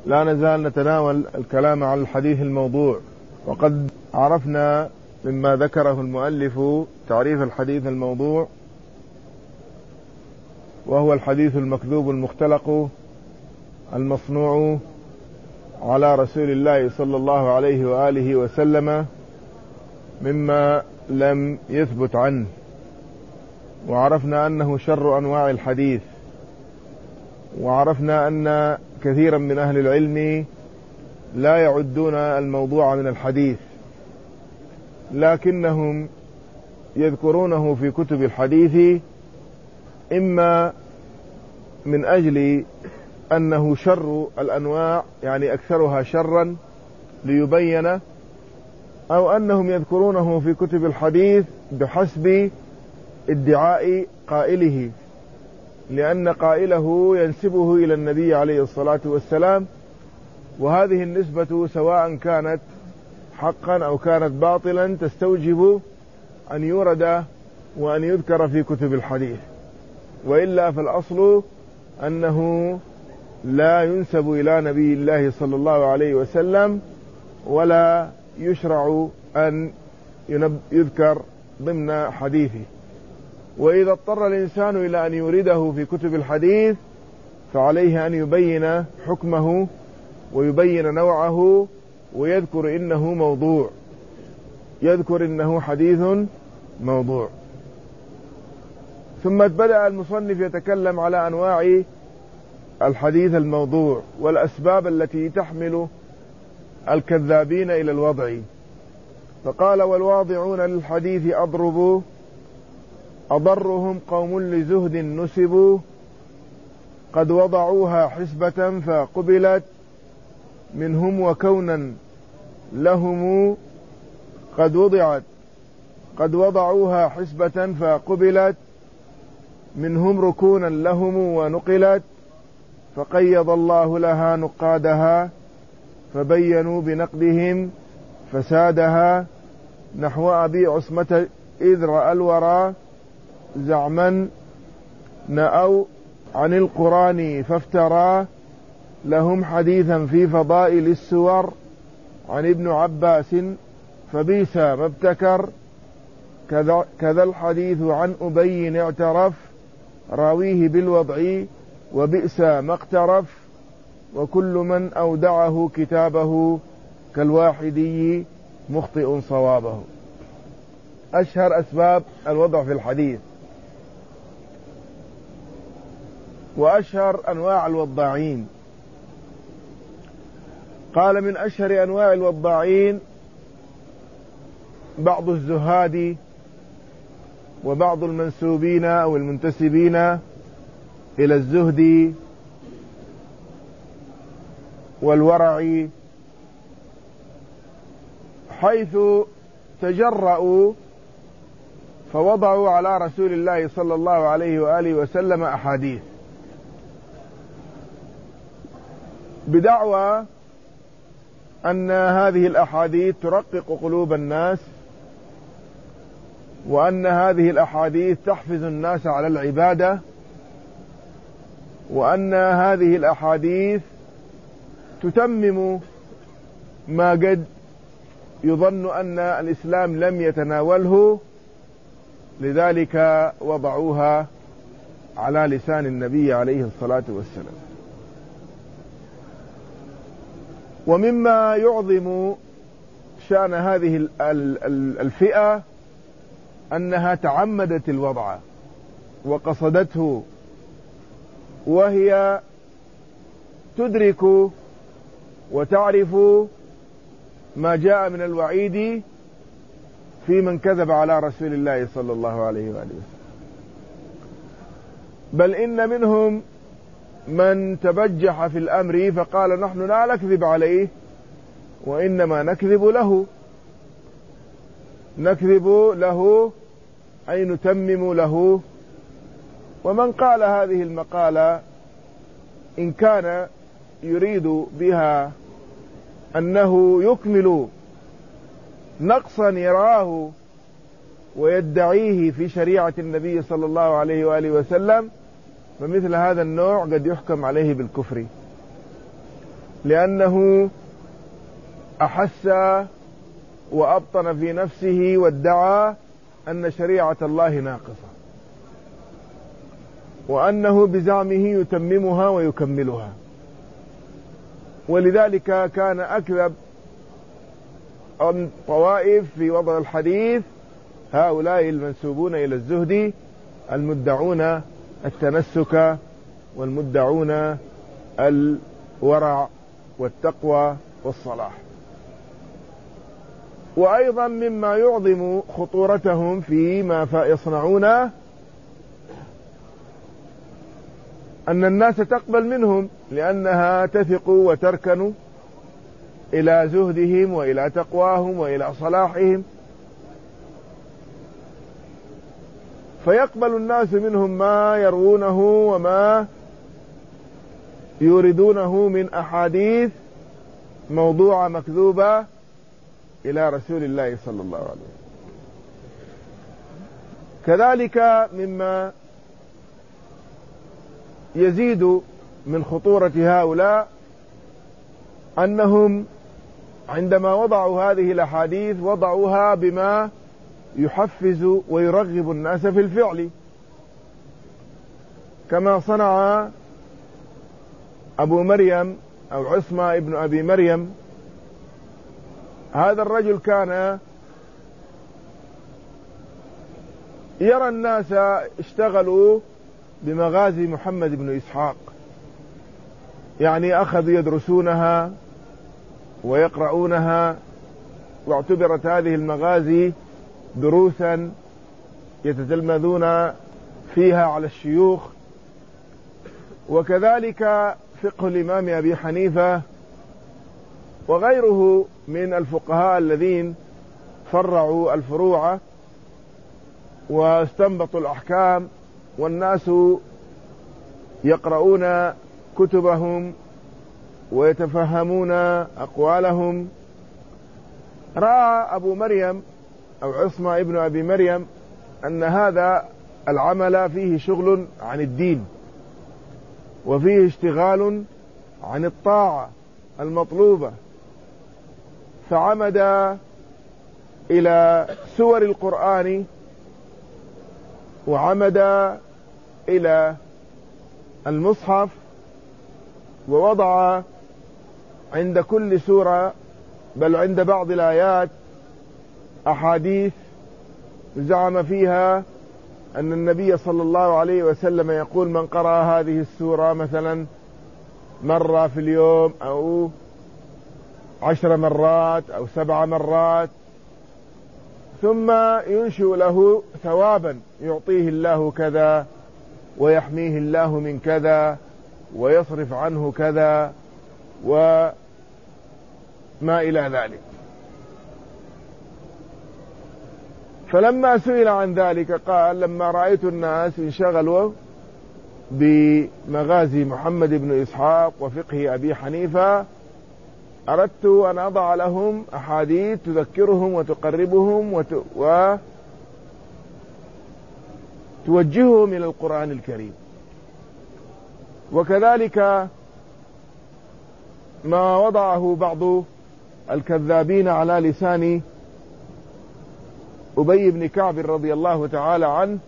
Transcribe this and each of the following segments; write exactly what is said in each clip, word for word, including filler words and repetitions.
لا نزال نتناول الكلام على الحديث الموضوع، وقد عرفنا مما ذكره المؤلف تعريف الحديث الموضوع، وهو الحديث المكذوب المختلق المصنوع على رسول الله صلى الله عليه وآله وسلم مما لم يثبت عنه. وعرفنا أنه شر أنواع الحديث، وعرفنا أن كثيرا من أهل العلم لا يعدون الموضوع من الحديث، لكنهم يذكرونه في كتب الحديث إما من أجل أنه شر الأنواع، يعني أكثرها شرا ليبين، أو أنهم يذكرونه في كتب الحديث بحسب ادعاء قائله، لأن قائله ينسبه إلى النبي عليه الصلاة والسلام، وهذه النسبة سواء كانت حقا أو كانت باطلا تستوجب أن يورد وأن يذكر في كتب الحديث، وإلا فالأصل أنه لا ينسب إلى نبي الله صلى الله عليه وسلم، ولا يشرع أن يذكر ضمن حديثه. وإذا اضطر الإنسان إلى أن يورده في كتب الحديث فعليه أن يبين حكمه ويبين نوعه، ويذكر إنه موضوع، يذكر إنه حديث موضوع. ثم بدأ المصنف يتكلم على أنواع الحديث الموضوع والأسباب التي تحمل الكذابين إلى الوضع، فقال: والواضعون للحديث أضربوا أضرهم قوم لزهد نسبوا قد وضعوها حسبة فقبلت منهم وكونا لهم قد وضعت قد وضعوها حسبة فقبلت منهم ركونا لهم ونقلت فقيض الله لها نقادها فبينوا بنقدهم فسادها نحو أبي عصمة إذ رأى الورى زعما نأوا عن القرآن فافترى لهم حديثا في فضائل السور عن ابن عباس فبئس ما ابتكر كذا, كذا الحديث عن أبي اعترف راويه بالوضع وبئس ما اقترف وكل من أودعه كتابه كالواحدي مخطئ صوابه. أشهر أسباب الوضع في الحديث وأشهر أنواع الوضاعين. قال: من أشهر أنواع الوضاعين بعض الزهاد وبعض المنسوبين أو المنتسبين إلى الزهد والورع، حيث تجرؤوا فوضعوا على رسول الله صلى الله عليه وآله وسلم أحاديث بدعوى أن هذه الأحاديث ترقق قلوب الناس، وأن هذه الأحاديث تحفز الناس على العبادة، وأن هذه الأحاديث تتمم ما قد يظن أن الإسلام لم يتناوله، لذلك وضعوها على لسان النبي عليه الصلاة والسلام. ومما يعظم شأن هذه الفئة أنها تعمدت الوضع وقصدته، وهي تدرك وتعرف ما جاء من الوعيد في من كذب على رسول الله صلى الله عليه وآله وسلم، بل إن منهم من تبجح في الأمر فقال: نحن لا نكذب عليه وإنما نكذب له، نكذب له أي نتمم له. ومن قال هذه المقالة إن كان يريد بها أنه يكمل نقصا يراه ويدعيه في شريعة النبي صلى الله عليه وآله وسلم، فمثل هذا النوع قد يحكم عليه بالكفر. لأنه أحس وأبطن في نفسه وادعى أن شريعة الله ناقصة، وأنه بزعمه يتممها ويكملها. ولذلك كان أكذب الطوائف في وضع الحديث هؤلاء المنسوبون إلى الزهد، المدعون التنسك والمدعون الورع والتقوى والصلاح. وأيضا مما يعظم خطورتهم فيما يصنعونه أن الناس تقبل منهم، لأنها تثق وتركن إلى زهدهم وإلى تقواهم وإلى صلاحهم، فيقبل الناس منهم ما يروونه وما يوردونه من أحاديث موضوعة مكذوبة إلى رسول الله صلى الله عليه وسلم. كذلك مما يزيد من خطورة هؤلاء أنهم عندما وضعوا هذه الأحاديث وضعوها بما يحفز ويرغب الناس في الفعل، كما صنع أبو مريم أو عصمة ابن أبي مريم. هذا الرجل كان يرى الناس اشتغلوا بمغازي محمد بن إسحاق، يعني أخذوا يدرسونها ويقرؤونها، واعتبرت هذه المغازي دروسا يتتلمذون فيها على الشيوخ. وكذلك فقه الإمام أبي حنيفة وغيره من الفقهاء الذين فرعوا الفروع واستنبطوا الأحكام، والناس يقرؤون كتبهم ويتفهمون أقوالهم. رأى أبو مريم أو عصمة ابن أبي مريم أن هذا العمل فيه شغل عن الدين، وفيه اشتغال عن الطاعة المطلوبة، فعمد إلى سور القرآن، وعمد إلى المصحف، ووضع عند كل سورة بل عند بعض الآيات أحاديث زعم فيها أن النبي صلى الله عليه وسلم يقول: من قرأ هذه السورة مثلا مرة في اليوم أو عشر مرات أو سبع مرات، ثم ينشئ له ثوابا يعطيه الله كذا ويحميه الله من كذا ويصرف عنه كذا وما إلى ذلك. فلما سئل عن ذلك قال: لما رأيت الناس انشغلوا بمغازي محمد بن إسحاق وفقه أبي حنيفة، أردت أن أضع لهم أحاديث تذكرهم وتقربهم وت... وتوجههم إلى القرآن الكريم. وكذلك ما وضعه بعض الكذابين على لسان أبي بن كعب رضي الله تعالى عنه،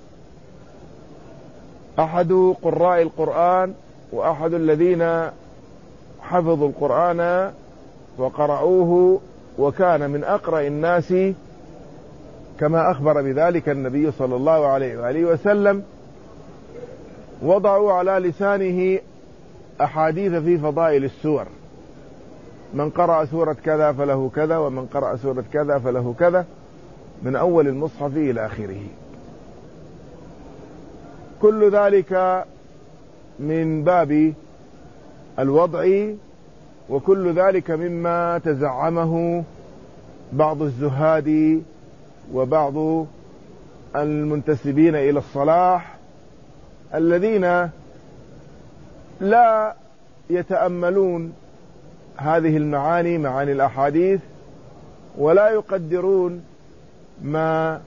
أحد قراء القرآن وأحد الذين حفظوا القرآن وقرأوه، وكان من أقرأ الناس كما أخبر بذلك النبي صلى الله عليه وآله وسلم. وضعوا على لسانه أحاديث في فضائل السور: من قرأ سورة كذا فله كذا، ومن قرأ سورة كذا فله كذا، من أول المصحف إلى آخره. كل ذلك من باب الوضع، وكل ذلك مما تزعمه بعض الزهاد وبعض المنتسبين إلى الصلاح، الذين لا يتأملون هذه المعاني، معاني الأحاديث، ولا يقدرون ما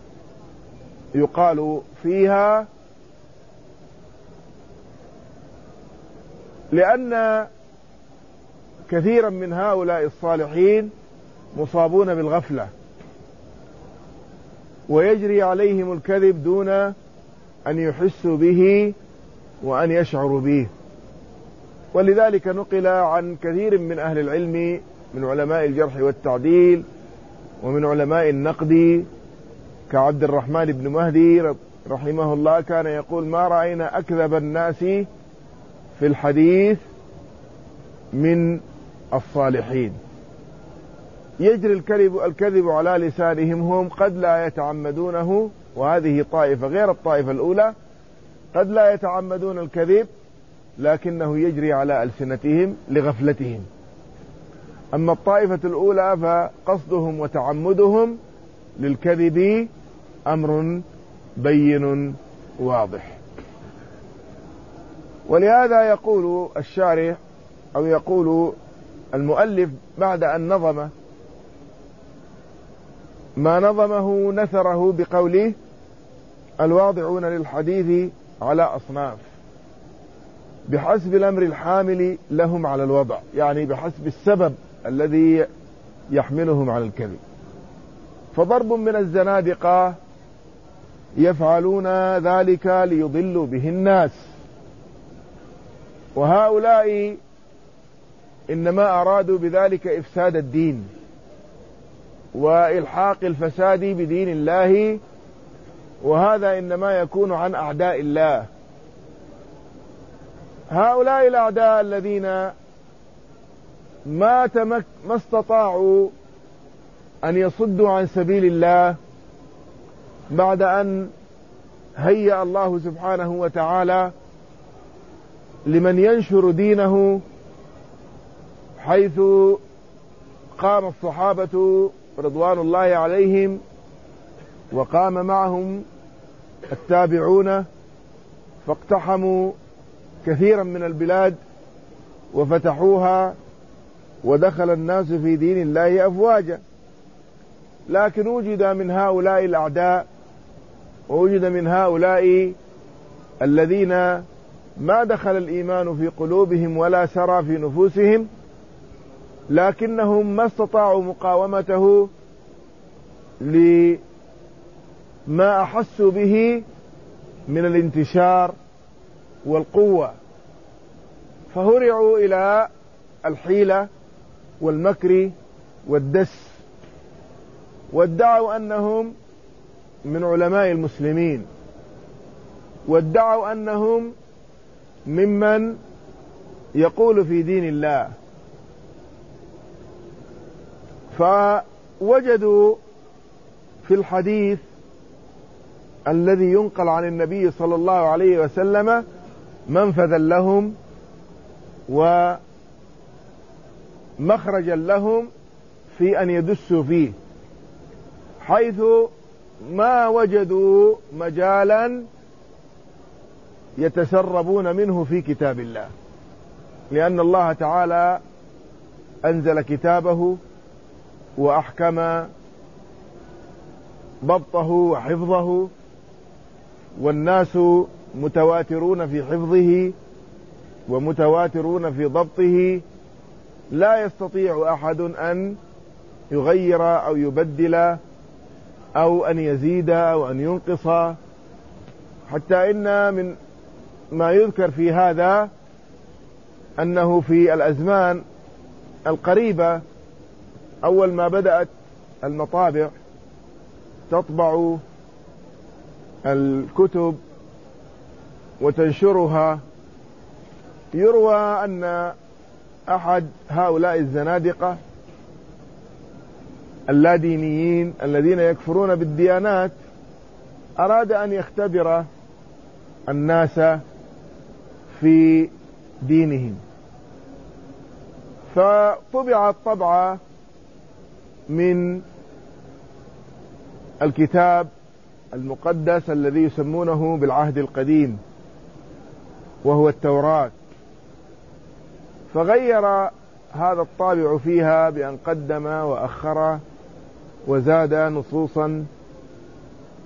يقال فيها، لأن كثيرا من هؤلاء الصالحين مصابون بالغفلة، ويجري عليهم الكذب دون أن يحسوا به وأن يشعروا به. ولذلك نقل عن كثير من أهل العلم من علماء الجرح والتعديل ومن علماء النقد كعبد الرحمن بن مهدي رحمه الله كان يقول: ما رأينا أكذب الناس في الحديث من الصالحين. يجري الكذب الكذب على لسانهم، هم قد لا يتعمدونه، وهذه طائفة غير الطائفة الأولى، قد لا يتعمدون الكذب لكنه يجري على ألسنتهم لغفلتهم. أما الطائفة الأولى فقصدهم وتعمدهم للكذب أمر بين واضح. ولهذا يقول الشارح أو يقول المؤلف بعد أن نظم ما نظمه نثره بقوله: الواضعون للحديث على أصناف بحسب الأمر الحامل لهم على الوضع، يعني بحسب السبب الذي يحملهم على الكذب. فضرب من الزنادقة يفعلون ذلك ليضلوا به الناس، وهؤلاء إنما أرادوا بذلك إفساد الدين وإلحاق الفساد بدين الله، وهذا إنما يكون عن أعداء الله. هؤلاء الأعداء الذين ما تمك ما استطاعوا أن يصدوا عن سبيل الله بعد أن هيأ الله سبحانه وتعالى لمن ينشر دينه، حيث قام الصحابة رضوان الله عليهم وقام معهم التابعون فاقتحموا كثيرا من البلاد وفتحوها ودخل الناس في دين الله أفواجا. لكن وجد من هؤلاء الأعداء ووجد من هؤلاء الذين ما دخل الإيمان في قلوبهم ولا سرى في نفوسهم، لكنهم ما استطاعوا مقاومته لما أحسوا به من الانتشار والقوة، فهرعوا إلى الحيلة والمكر والدس، وادعوا أنهم من علماء المسلمين، وادعوا أنهم ممن يقول في دين الله. فوجدوا في الحديث الذي ينقل عن النبي صلى الله عليه وسلم منفذا لهم ومخرجا لهم في أن يدسوا فيه، حيث ما وجدوا مجالا يتسربون منه في كتاب الله، لأن الله تعالى أنزل كتابه وأحكم ضبطه وحفظه، والناس متواترون في حفظه ومتواترون في ضبطه، لا يستطيع أحد أن يغير أو يبدل أو أن يزيد أو أن ينقص. حتى إن من ما يذكر في هذا أنه في الأزمان القريبة أول ما بدأت المطابع تطبع الكتب وتنشرها، يروى أن أحد هؤلاء الزنادقة اللادينيين الذين يكفرون بالديانات أراد أن يختبر الناس في دينهم، فطبعت طبعة من الكتاب المقدس الذي يسمونه بالعهد القديم وهو التوراة، فغير هذا الطابع فيها بأن قدم وأخر وزاد نصوصا،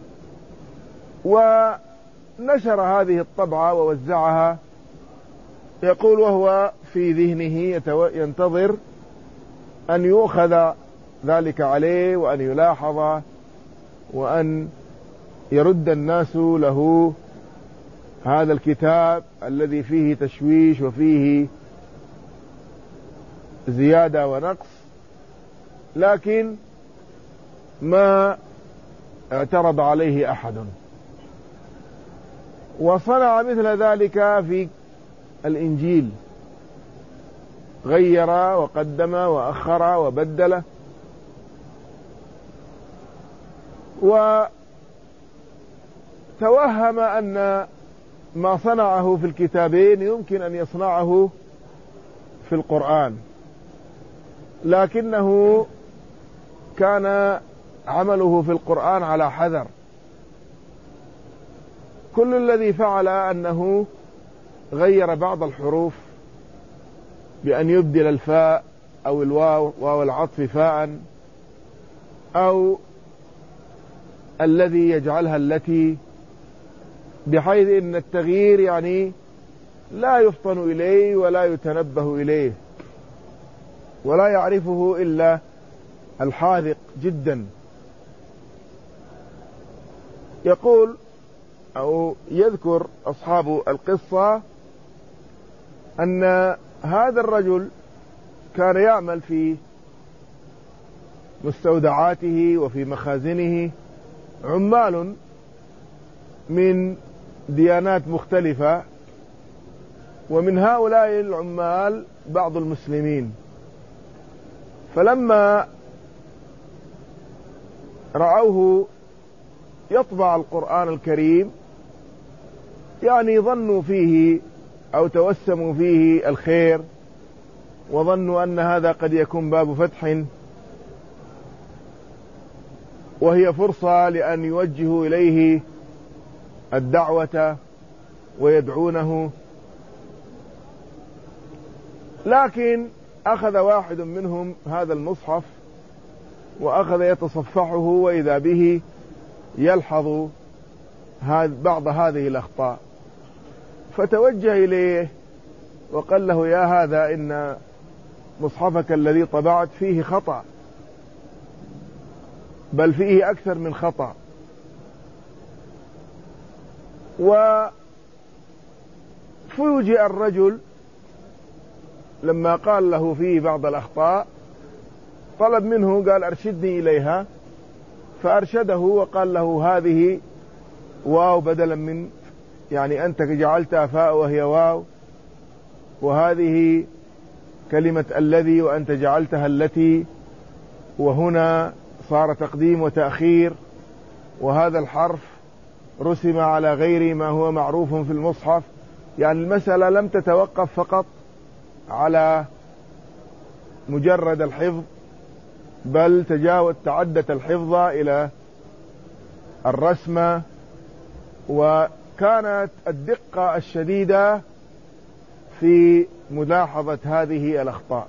ونشر هذه الطبعة ووزعها يقول وهو في ذهنه ينتظر أن يؤخذ ذلك عليه وأن يلاحظ وأن يرد الناس له هذا الكتاب الذي فيه تشويش وفيه زيادة ونقص، لكن ما اعترض عليه أحد. وصنع مثل ذلك في الإنجيل، غير وقدم وأخر وبدل، وتوهم أن ما صنعه في الكتابين يمكن أن يصنعه في القرآن، لكنه كان عمله في القرآن على حذر. كل الذي فعل أنه غير بعض الحروف بأن يبدل الفاء أو الواو واو العطف فاء، أو الذي يجعلها التي، بحيث أن التغيير يعني لا يفطن إليه ولا يتنبه إليه ولا يعرفه إلا الحاذق جدا. يقول أو يذكر أصحاب القصة أن هذا الرجل كان يعمل في مستودعاته وفي مخازنه عمال من ديانات مختلفة، ومن هؤلاء العمال بعض المسلمين. فلما رأوه يطبع القرآن الكريم يعني ظنوا فيه أو توسموا فيه الخير، وظنوا أن هذا قد يكون باب فتح وهي فرصة لأن يوجهوا إليه الدعوة ويدعونه. لكن أخذ واحد منهم هذا المصحف وأخذ يتصفحه، وإذا به يلحظ بعض هذه الأخطاء، فتوجه إليه وقال له: يا هذا، إن مصحفك الذي طبعت فيه خطأ، بل فيه أكثر من خطأ. وفوجئ الرجل لما قال له فيه بعض الأخطاء، طلب منه، قال: أرشدني إليها. فأرشده وقال له: هذه واو بدلا من، يعني أنت جعلتها فاء وهي واو، وهذه كلمة الذي وأنت جعلتها التي، وهنا صار تقديم وتأخير، وهذا الحرف رسم على غير ما هو معروف في المصحف. يعني المسألة لم تتوقف فقط على مجرد الحفظ، بل تجاوز تعدت الحفظ إلى الرسم، وكانت الدقة الشديدة في ملاحظة هذه الأخطاء.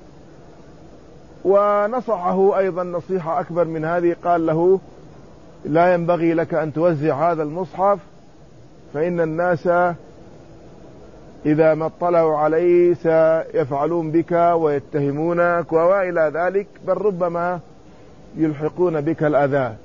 ونصحه أيضا نصيحة أكبر من هذه، قال له: لا ينبغي لك أن توزع هذا المصحف، فإن الناس إذا ما اطلعوا عليه سيفعلون بك ويتهمونك وإلى ذلك، بل ربما يلحقون بك الأذى.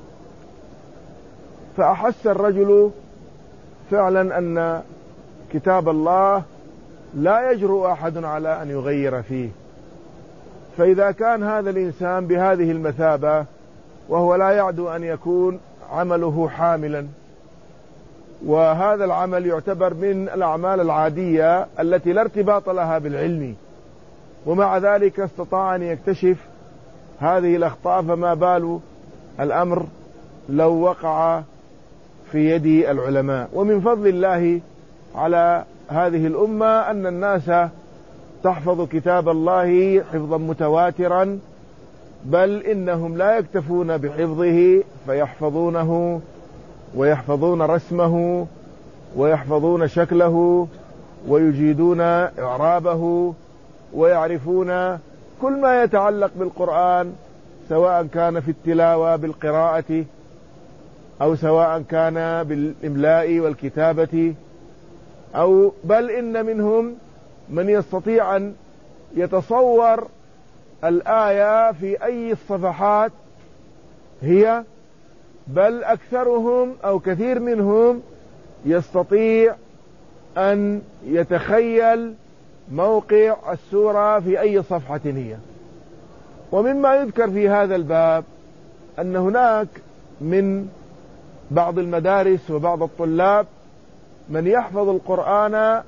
فأحس الرجل فعلا أن كتاب الله لا يجرؤ أحد على أن يغير فيه، فإذا كان هذا الإنسان بهذه المثابة، وهو لا يعدو أن يكون عمله حاملا، وهذا العمل يعتبر من الأعمال العادية التي لا ارتباط لها بالعلم، ومع ذلك استطاع أن يكتشف هذه الأخطاء، فما بال الأمر لو وقع في يد العلماء. ومن فضل الله على هذه الأمة أن الناس تحفظ كتاب الله حفظا متواترا، بل إنهم لا يكتفون بحفظه، فيحفظونه ويحفظون رسمه ويحفظون شكله ويجيدون إعرابه ويعرفون كل ما يتعلق بالقرآن، سواء كان في التلاوة بالقراءة أو سواء كان بالإملاء والكتابة أو بل إن منهم من يستطيع أن يتصور الآية في أي الصفحات هي، بل أكثرهم أو كثير منهم يستطيع أن يتخيل موقع السورة في أي صفحة هي. ومما يذكر في هذا الباب أن هناك من بعض المدارس وبعض الطلاب من يحفظ القرآن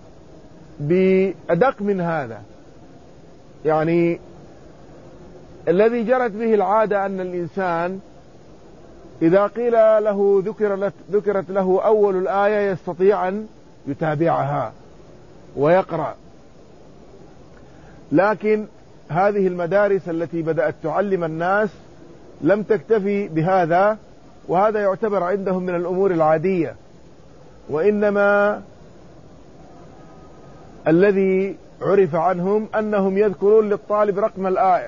بأدق من هذا، يعني الذي جرت به العادة أن الإنسان إذا قيل له ذكر ذكرت له أول الآية يستطيع أن يتابعها ويقرأ. لكن هذه المدارس التي بدأت تعلم الناس لم تكتفي بهذا، وهذا يعتبر عندهم من الأمور العادية، وإنما الذي عرف عنهم أنهم يذكرون للطالب رقم الآية،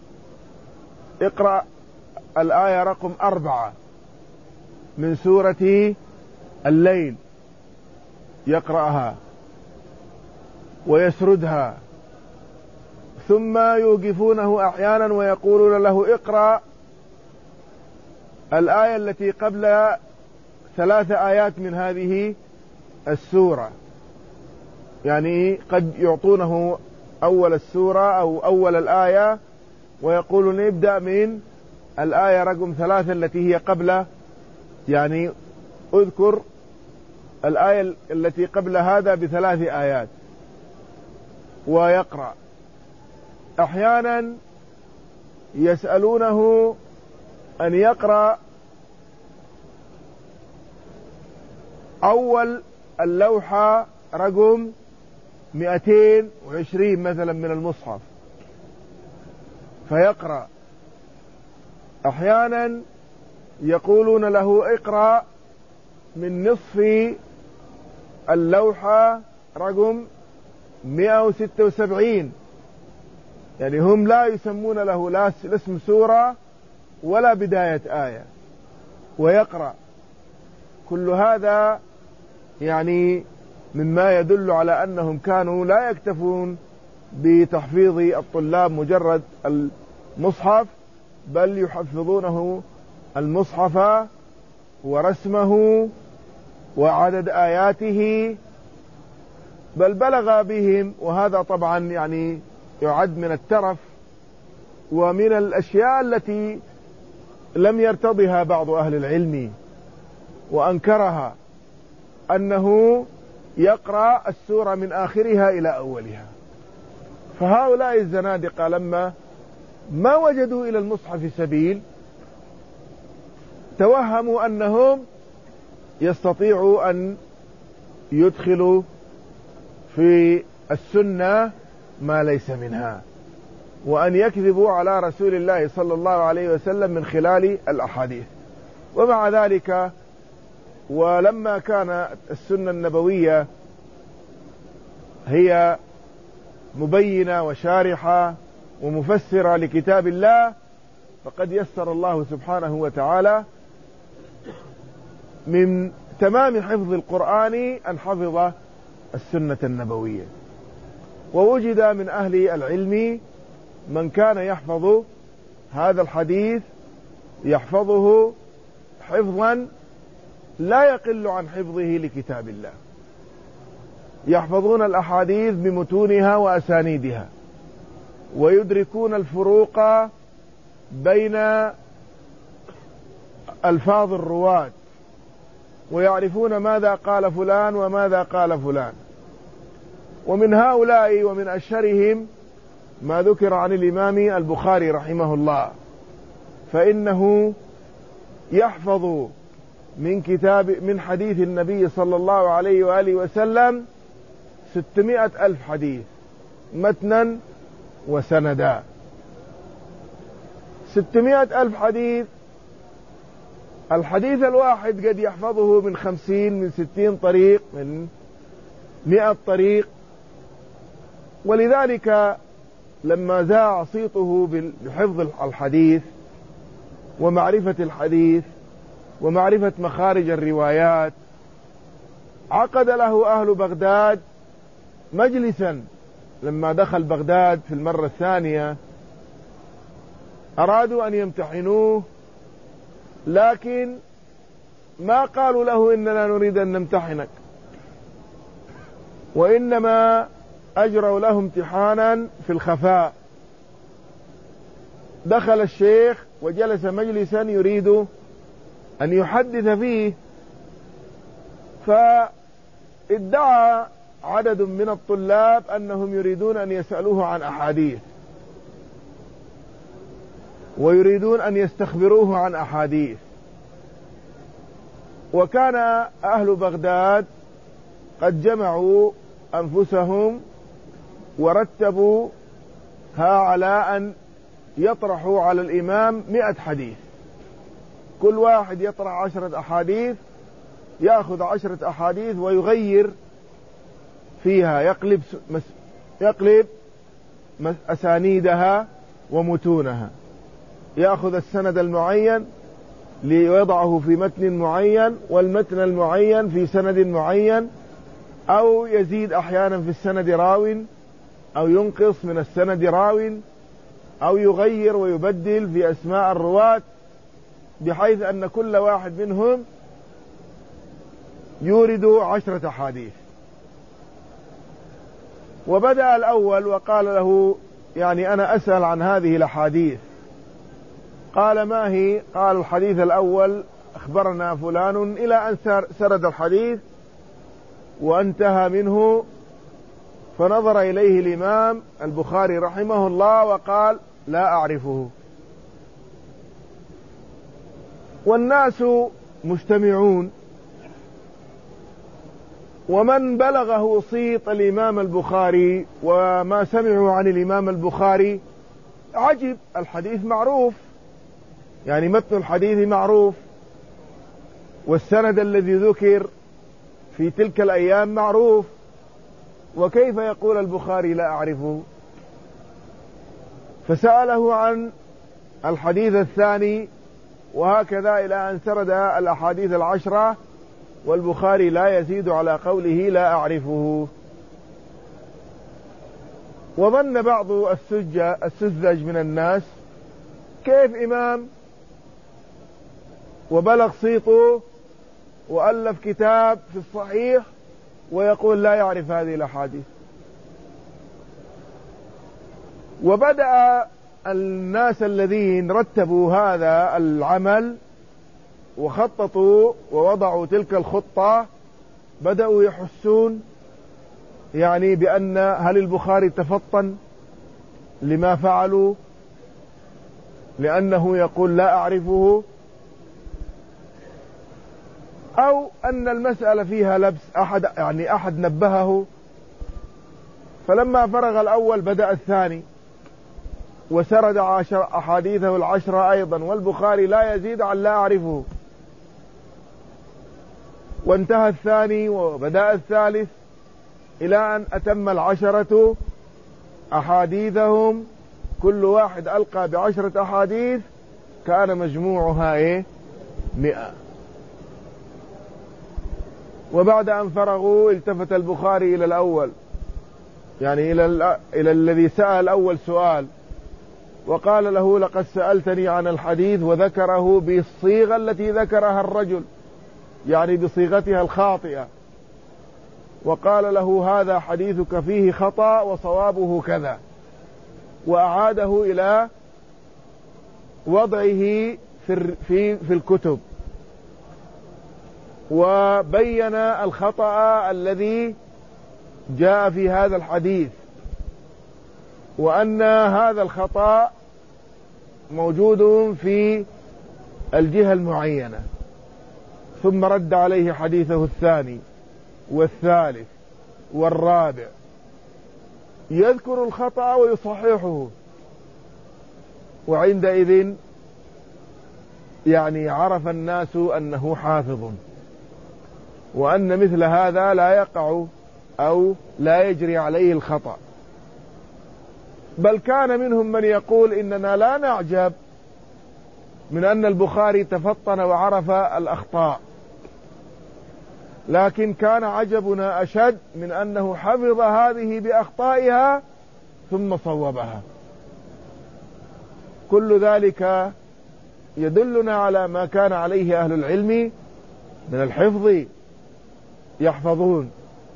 اقرأ الآية رقم أربعة من سورة الليل، يقرأها ويسردها، ثم يوقفونه أحيانا ويقولون له اقرأ الآية التي قبل ثلاث آيات من هذه السورة، يعني قد يعطونه أول السورة أو أول الآية ويقولون ابدأ من الآية رقم ثلاثة التي هي قبل، يعني اذكر الآية التي قبل هذا بثلاث آيات ويقرأ. أحيانا يسألونه أن يقرأ أول اللوحة رقم مئتين وعشرين مثلا من المصحف فيقرأ. أحيانا يقولون له اقرأ من نصف اللوحة رقم مئة وستة وسبعين، يعني هم لا يسمون له لا اسم سورة ولا بداية آية ويقرأ. كل هذا يعني مما يدل على أنهم كانوا لا يكتفون بتحفيظ الطلاب مجرد المصحف، بل يحفظونه المصحف ورسمه وعدد آياته، بل بلغ بهم، وهذا طبعا يعني يعد من الترف ومن الأشياء التي لم يرتضها بعض أهل العلم وأنكرها، أنه يقرأ السورة من آخرها إلى أولها. فهؤلاء الزنادقة لما ما وجدوا إلى المصحف سبيل توهموا أنهم يستطيعوا أن يدخلوا في السنة ما ليس منها، وأن يكذبوا على رسول الله صلى الله عليه وسلم من خلال الأحاديث. ومع ذلك ولما كان السنة النبوية هي مبينة وشارحة ومفسرة لكتاب الله، فقد يسر الله سبحانه وتعالى من تمام حفظ القرآن أن حفظ السنة النبوية. ووجد من أهل العلم من كان يحفظ هذا الحديث يحفظه حفظا لا يقل عن حفظه لكتاب الله، يحفظون الأحاديث بمتونها وأسانيدها، ويدركون الفروق بين ألفاظ الرواة، ويعرفون ماذا قال فلان وماذا قال فلان. ومن هؤلاء ومن أشهرهم ما ذكر عن الإمام البخاري رحمه الله، فإنه يحفظ من كتاب من حديث النبي صلى الله عليه وآله وسلم ستمائة ألف حديث متنا وسندا. ستمائة ألف حديث، الحديث الواحد قد يحفظه من خمسين من ستين طريق من مئة طريق. ولذلك لما زاع صيته بحفظ الحديث ومعرفة الحديث ومعرفة مخارج الروايات عقد له أهل بغداد مجلسا لما دخل بغداد في المرة الثانية، أرادوا أن يمتحنوه، لكن ما قالوا له إننا نريد أن نمتحنك، وإنما أجروا له امتحانا في الخفاء. دخل الشيخ وجلس مجلسا يريد أن يحدث فيه، فادعى عدد من الطلاب أنهم يريدون أن يسألوه عن أحاديث، ويريدون أن يستخبروه عن أحاديث. وكان أهل بغداد قد جمعوا أنفسهم ورتبوا ها على أن يطرحوا على الإمام مئة حديث، كل واحد يطرح عشرة أحاديث، يأخذ عشرة أحاديث ويغير فيها، يقلب يقلب أسانيدها ومتونها، يأخذ السند المعين ليضعه في متن معين، والمتن المعين في سند معين، أو يزيد أحيانا في السند راو، أو ينقص من السند راو، أو يغير ويبدل في أسماء الرواة، بحيث أن كل واحد منهم يورد عشرة أحاديث. وبدأ الأول وقال له يعني أنا أسأل عن هذه الأحاديث. قال ما هي؟ قال الحديث الأول أخبرنا فلان، إلى أن سرد الحديث وانتهى منه، فنظر إليه الإمام البخاري رحمه الله وقال لا أعرفه. والناس مجتمعون، ومن بلغه صيت الإمام البخاري وما سمعوا عن الإمام البخاري عجب، الحديث معروف، يعني متن الحديث معروف، والسند الذي ذكر في تلك الأيام معروف، وكيف يقول البخاري لا أعرفه؟ فسأله عن الحديث الثاني، وهكذا إلى أن سرد الأحاديث العشرة، والبخاري لا يزيد على قوله لا أعرفه. وظن بعض السذج من الناس كيف إمام وبلغ صيته وألف كتاب في الصحيح ويقول لا يعرف هذه الأحاديث؟ وبدأ الناس الذين رتبوا هذا العمل وخططوا ووضعوا تلك الخطة بدأوا يحسون يعني بأن هل البخاري تفطن لما فعلوا لأنه يقول لا أعرفه، أو أن المسألة فيها لبس، أحد يعني أحد نبهه. فلما فرغ الأول بدأ الثاني وسرد عشر أحاديثه العشرة أيضا، والبخاري لا يزيد عن لا أعرفه. وانتهى الثاني وبدأ الثالث إلى أن أتم العشرة أحاديثهم، كل واحد ألقى بعشرة أحاديث، كان مجموعها إيه؟ مئة. وبعد أن فرغوا التفت البخاري إلى الأول، يعني إلى, إلى الذي سأل أول سؤال، وقال له لقد سألتني عن الحديث، وذكره بالصيغة التي ذكرها الرجل، يعني بصيغتها الخاطئة، وقال له هذا حديثك فيه خطأ وصوابه كذا، وأعاده إلى وضعه في, في, في الكتب، وبين الخطأ الذي جاء في هذا الحديث، وأن هذا الخطأ موجود في الجهة المعينة. ثم رد عليه حديثه الثاني والثالث والرابع، يذكر الخطأ ويصححه. وعندئذ يعني عرف الناس أنه حافظ، وأن مثل هذا لا يقع أو لا يجري عليه الخطأ. بل كان منهم من يقول إننا لا نعجب من أن البخاري تفطن وعرف الأخطاء، لكن كان عجبنا أشد من أنه حفظ هذه بأخطائها ثم صوبها. كل ذلك يدلنا على ما كان عليه أهل العلم من الحفظ، يحفظون.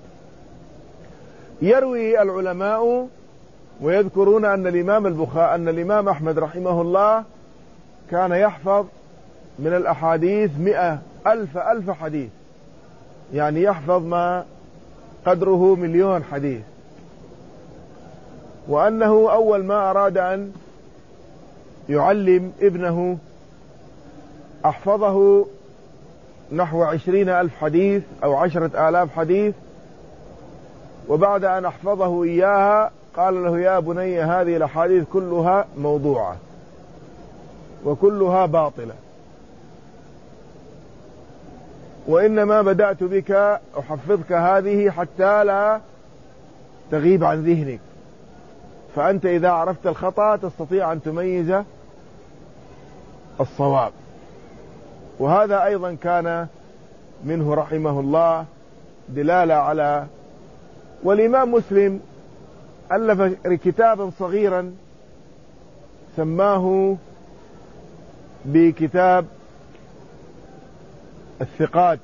يروي العلماء ويذكرون أن الإمام البخاري أن الإمام أحمد رحمه الله كان يحفظ من الأحاديث مئة ألف ألف حديث، يعني يحفظ ما قدره مليون حديث. وأنه أول ما أراد أن يعلم ابنه أحفظه نحو عشرين ألف حديث أو عشرة آلاف حديث، وبعد أن أحفظه إياها قال له: يا بني، هذه الأحاديث كلها موضوعة وكلها باطلة، وإنما بدأت بك أحفظك هذه حتى لا تغيب عن ذهنك، فأنت إذا عرفت الخطأ تستطيع أن تميز الصواب. وهذا أيضا كان منه رحمه الله دلالة على. والإمام مسلم ألف كتابا صغيرا سماه بكتاب الثقات.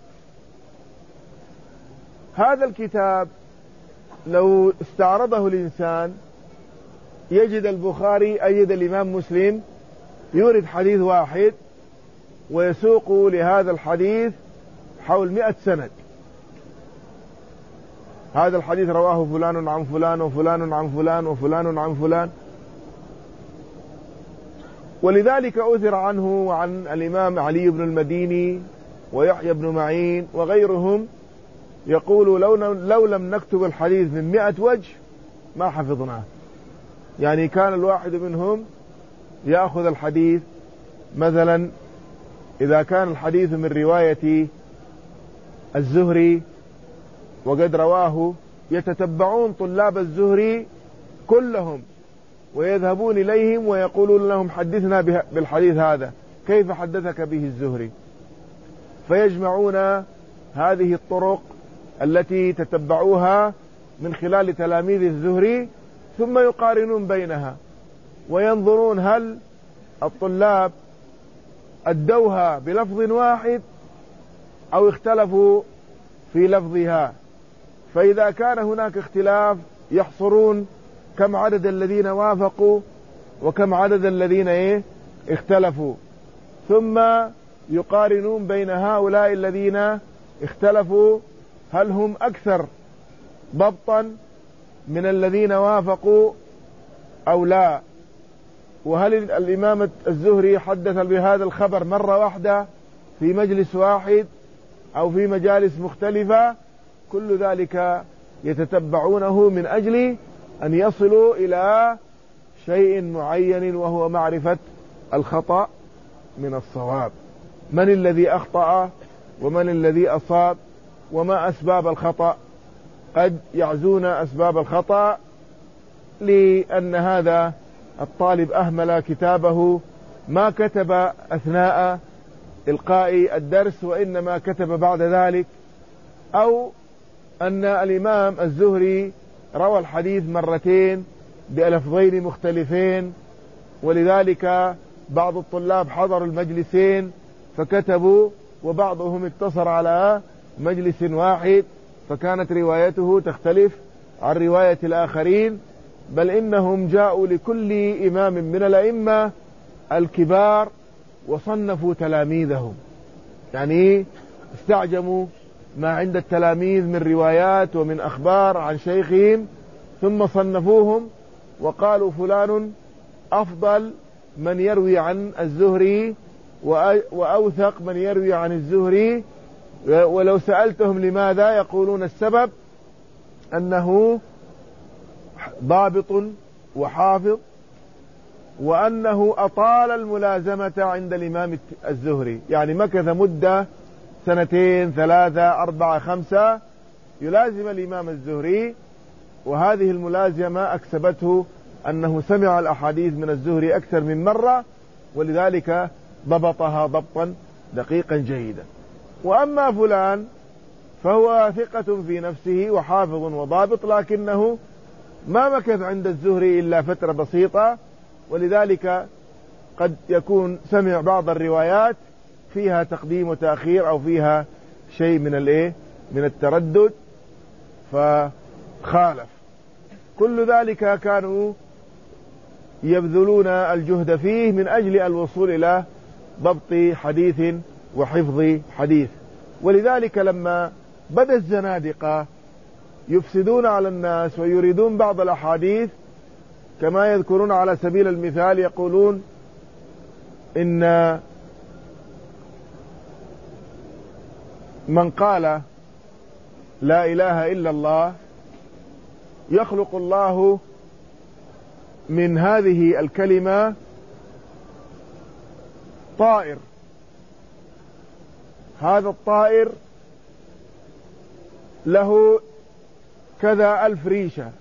هذا الكتاب لو استعرضه الإنسان يجد البخاري أيد الإمام مسلم يورد حديث واحد ويسوق لهذا الحديث حول مئة سند. هذا الحديث رواه فلان عن فلان وفلان عن فلان وفلان عن فلان. ولذلك أثر عنه وعن الإمام علي بن المديني ويحيى بن معين وغيرهم يقول: لو, لو لم نكتب الحديث من مئة وجه ما حفظناه. يعني كان الواحد منهم يأخذ الحديث، مثلا إذا كان الحديث من رواية الزهري وقد رواه، يتتبعون طلاب الزهري كلهم ويذهبون إليهم ويقولون لهم: حدثنا بالحديث هذا، كيف حدثك به الزهري؟ فيجمعون هذه الطرق التي تتبعوها من خلال تلاميذ الزهري، ثم يقارنون بينها وينظرون هل الطلاب أدوها بلفظ واحد أو اختلفوا في لفظها. فإذا كان هناك اختلاف يحصرون كم عدد الذين وافقوا وكم عدد الذين ايه اختلفوا، ثم يقارنون بين هؤلاء الذين اختلفوا هل هم أكثر ضبطا من الذين وافقوا أو لا، وهل الإمام الزهري حدث بهذا الخبر مرة واحدة في مجلس واحد أو في مجالس مختلفة. كل ذلك يتتبعونه من أجل أن يصلوا إلى شيء معين، وهو معرفة الخطأ من الصواب، من الذي أخطأ ومن الذي أصاب وما أسباب الخطأ. قد يعزون أسباب الخطأ لأن هذا الطالب أهمل كتابه، ما كتب أثناء إلقاء الدرس وإنما كتب بعد ذلك، أو أن الإمام الزهري روى الحديث مرتين بلفظين مختلفين، ولذلك بعض الطلاب حضروا المجلسين فكتبوا، وبعضهم اقتصر على مجلس واحد فكانت روايته تختلف عن رواية الآخرين. بل إنهم جاءوا لكل إمام من الأئمة الكبار وصنفوا تلاميذهم، يعني استعجموا ما عند التلاميذ من روايات ومن أخبار عن شيخهم، ثم صنفوهم وقالوا فلان أفضل من يروي عن الزهري وأوثق من يروي عن الزهري. ولو سألتهم لماذا يقولون السبب أنه ضابط وحافظ، وأنه أطال الملازمة عند الإمام الزهري، يعني مكث مدة سنتين ثلاثة أربعة خمسة يلازم الإمام الزهري، وهذه الملازمة أكسبته أنه سمع الأحاديث من الزهري أكثر من مرة، ولذلك ضبطها ضبطا دقيقا جيدا. وأما فلان فهو ثقة في نفسه وحافظ وضابط، لكنه ما مكث عند الزهري إلا فترة بسيطة، ولذلك قد يكون سمع بعض الروايات فيها تقديم وتأخير أو فيها شيء من الايه من التردد فخالف. كل ذلك كانوا يبذلون الجهد فيه من أجل الوصول إلى ضبط حديث وحفظ حديث. ولذلك لما بدأ الزنادقة يفسدون على الناس ويريدون بعض الأحاديث، كما يذكرون على سبيل المثال يقولون إن من قال لا إله إلا الله يخلق الله من هذه الكلمة طائر، هذا الطائر له كذا ألف ريشة،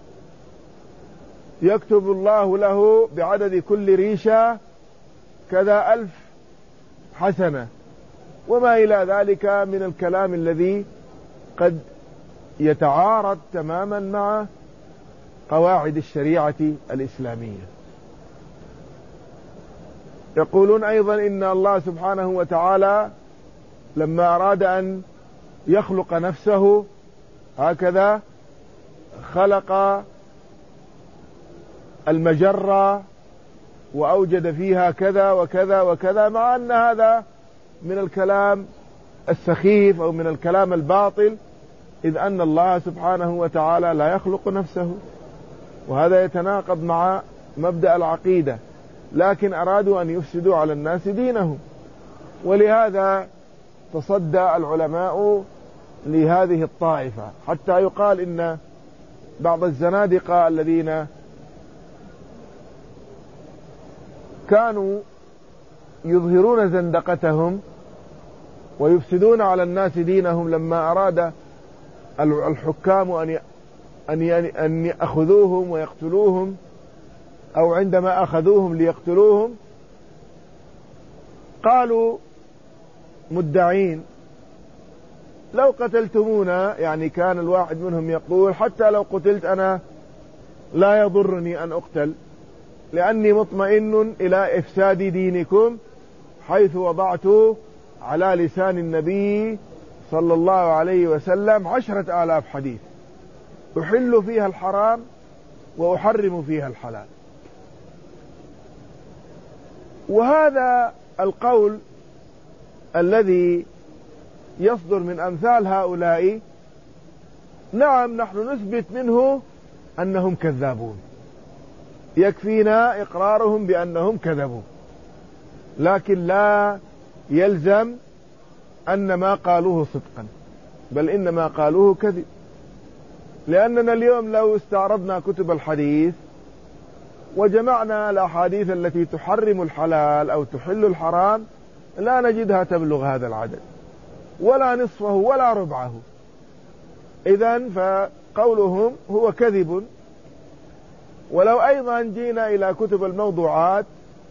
يكتب الله له بعدد كل ريشة كذا ألف حسنة، وما إلى ذلك من الكلام الذي قد يتعارض تماما مع قواعد الشريعة الإسلامية. يقولون أيضا إن الله سبحانه وتعالى لما أراد أن يخلق نفسه هكذا خلق المجرة وأوجد فيها كذا وكذا وكذا، مع أن هذا من الكلام السخيف أو من الكلام الباطل، إذ أن الله سبحانه وتعالى لا يخلق نفسه، وهذا يتناقض مع مبدأ العقيدة، لكن أرادوا أن يفسدوا على الناس دينهم. ولهذا تصدى العلماء لهذه الطائفة، حتى يقال إن بعض الزنادقة الذين كانوا يظهرون زندقتهم ويفسدون على الناس دينهم، لما أراد الحكام أن أن يأخذوهم ويقتلوهم، أو عندما أخذوهم ليقتلوهم قالوا مدعين لو قتلتمونا، يعني كان الواحد منهم يقول حتى لو قتلت أنا لا يضرني أن أقتل، لأني مطمئن إلى إفساد دينكم، حيث وضعت على لسان النبي صلى الله عليه وسلم عشرة آلاف حديث أحل فيها الحرام وأحرم فيها الحلال. وهذا القول الذي يصدر من أمثال هؤلاء، نعم نحن نثبت منه أنهم كذابون، يكفينا إقرارهم بأنهم كذبوا، لكن لا يلزم أن ما قالوه صدقا، بل إنما قالوه كذب. لأننا اليوم لو استعرضنا كتب الحديث وجمعنا الأحاديث التي تحرم الحلال أو تحل الحرام لا نجدها تبلغ هذا العدد ولا نصفه ولا ربعه. إذن فقولهم هو كذب. ولو أيضا جينا إلى كتب الموضوعات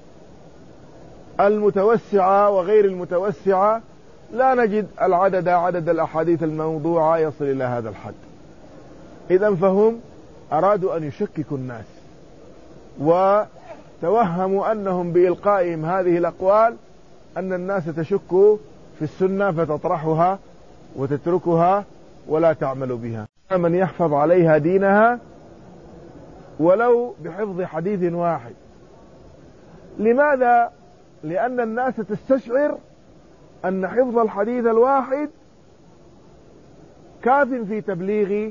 المتوسعة وغير المتوسعة لا نجد العدد عدد الأحاديث الموضوعة يصل إلى هذا الحد. إذن فهم أرادوا أن يشككوا الناس، وتوهموا أنهم بإلقائهم هذه الأقوال أن الناس تشك في السنة فتطرحها وتتركها ولا تعمل بها. من يحفظ عليها دينها ولو بحفظ حديث واحد. لماذا؟ لأن الناس تستشعر أن حفظ الحديث الواحد كاف في تبليغ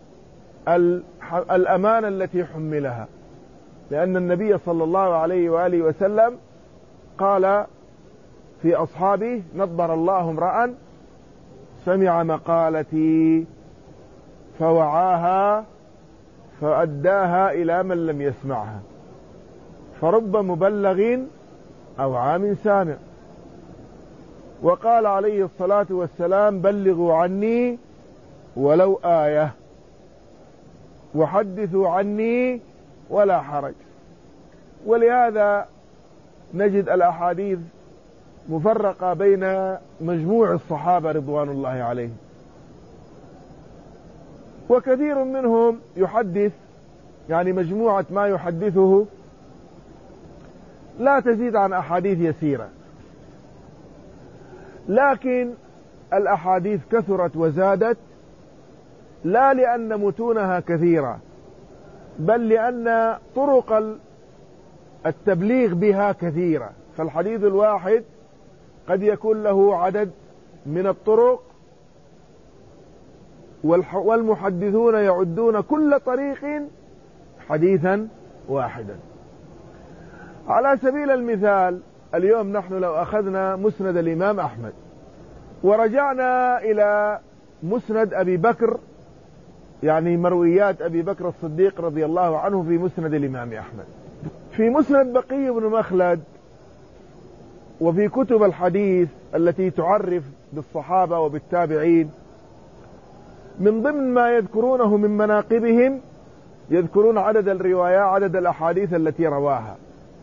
الأمانة التي حملها، لأن النبي صلى الله عليه وآله وسلم قال في أصحابه: نضر الله امرأ سمع مقالتي فوعاها فأداها إلى من لم يسمعها، فرب مبلغ أو عام سامع. وقال عليه الصلاة والسلام: بلغوا عني ولو آية وحدثوا عني ولا حرج. ولهذا نجد الأحاديث مفرقة بين مجموع الصحابة رضوان الله عليهم، وكثير منهم يحدث، يعني مجموعة ما يحدثه لا تزيد عن أحاديث يسيرة، لكن الأحاديث كثرت وزادت لا لأن متونها كثيرة، بل لأن طرق التبليغ بها كثيرة. فالحديث الواحد قد يكون له عدد من الطرق، والمحدثون يعدون كل طريق حديثا واحدا. على سبيل المثال، اليوم نحن لو أخذنا مسند الإمام أحمد ورجعنا إلى مسند أبي بكر، يعني مرويات أبي بكر الصديق رضي الله عنه في مسند الإمام أحمد، في مسند بقي بن مخلد، وفي كتب الحديث التي تعرف بالصحابة وبالتابعين، من ضمن ما يذكرونه من مناقبهم يذكرون عدد الروايات، عدد الأحاديث التي رواها.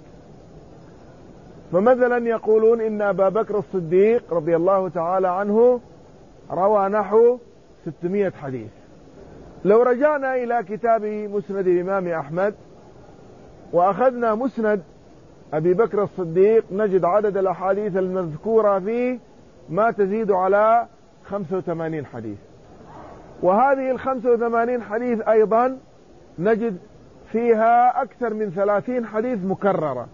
فمثلا يقولون إن أبا بكر الصديق رضي الله تعالى عنه روى نحو ستمائة حديث. لو رجعنا إلى كتاب مسند الإمام أحمد وأخذنا مسند أبي بكر الصديق، نجد عدد الأحاديث المذكورة فيه ما تزيد على خمسة وثمانين حديث، وهذه الخمسة وثمانين حديث أيضا نجد فيها أكثر من ثلاثين حديث مكررة.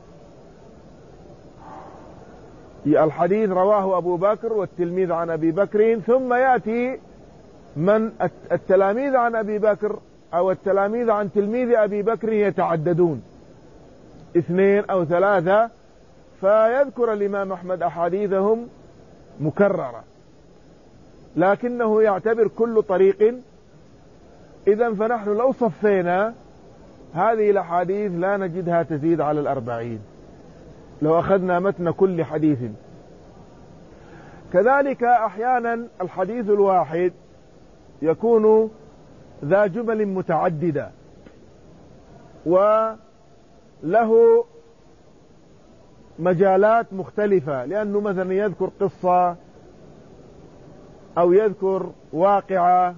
الحديث رواه أبو بكر والتلميذ عن أبي بكر، ثم يأتي من التلاميذ عن أبي بكر أو التلاميذ عن تلميذ أبي بكر يتعددون اثنين أو ثلاثة، فيذكر الإمام أحمد أحاديثهم مكررة، لكنه يعتبر كل طريق. إذن فنحن لو صفينا هذه الأحاديث لا نجدها تزيد على الأربعين لو أخذنا متن كل حديث. كذلك أحيانا الحديث الواحد يكون ذا جمل متعددة وله مجالات مختلفة، لأنه مثلا يذكر قصة أو يذكر واقعة.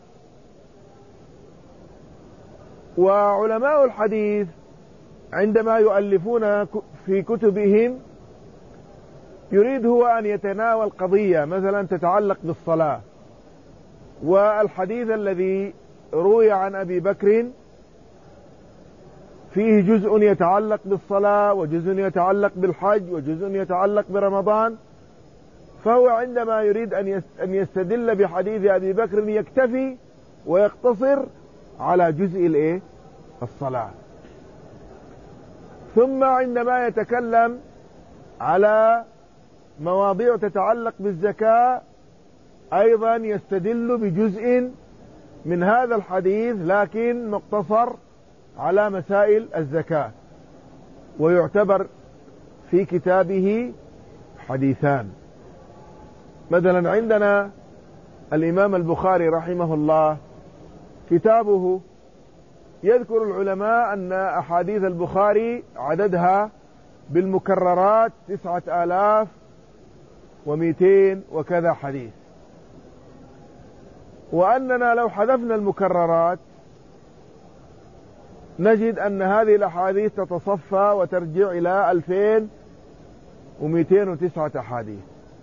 وعلماء الحديث عندما يؤلفون في كتبهم يريد هو أن يتناول قضية مثلا تتعلق بالصلاة، والحديث الذي روي عن أبي بكر فيه جزء يتعلق بالصلاة وجزء يتعلق بالحج وجزء يتعلق برمضان، فهو عندما يريد أن يستدل بحديث أبي بكر يكتفي ويقتصر على جزء الإيه؟ الصلاة. ثم عندما يتكلم على مواضيع تتعلق بالزكاة أيضا يستدل بجزء من هذا الحديث لكن مقتصر على مسائل الزكاة، ويعتبر في كتابه حديثان. مثلا عندنا الإمام البخاري رحمه الله كتابه يذكر العلماء أن أحاديث البخاري عددها بالمكررات تسعة آلاف ومئتين وكذا حديث، وأننا لو حذفنا المكررات نجد أن هذه الأحاديث تتصفى وترجع إلى ألفين ومئتين وتسعة أحاديث.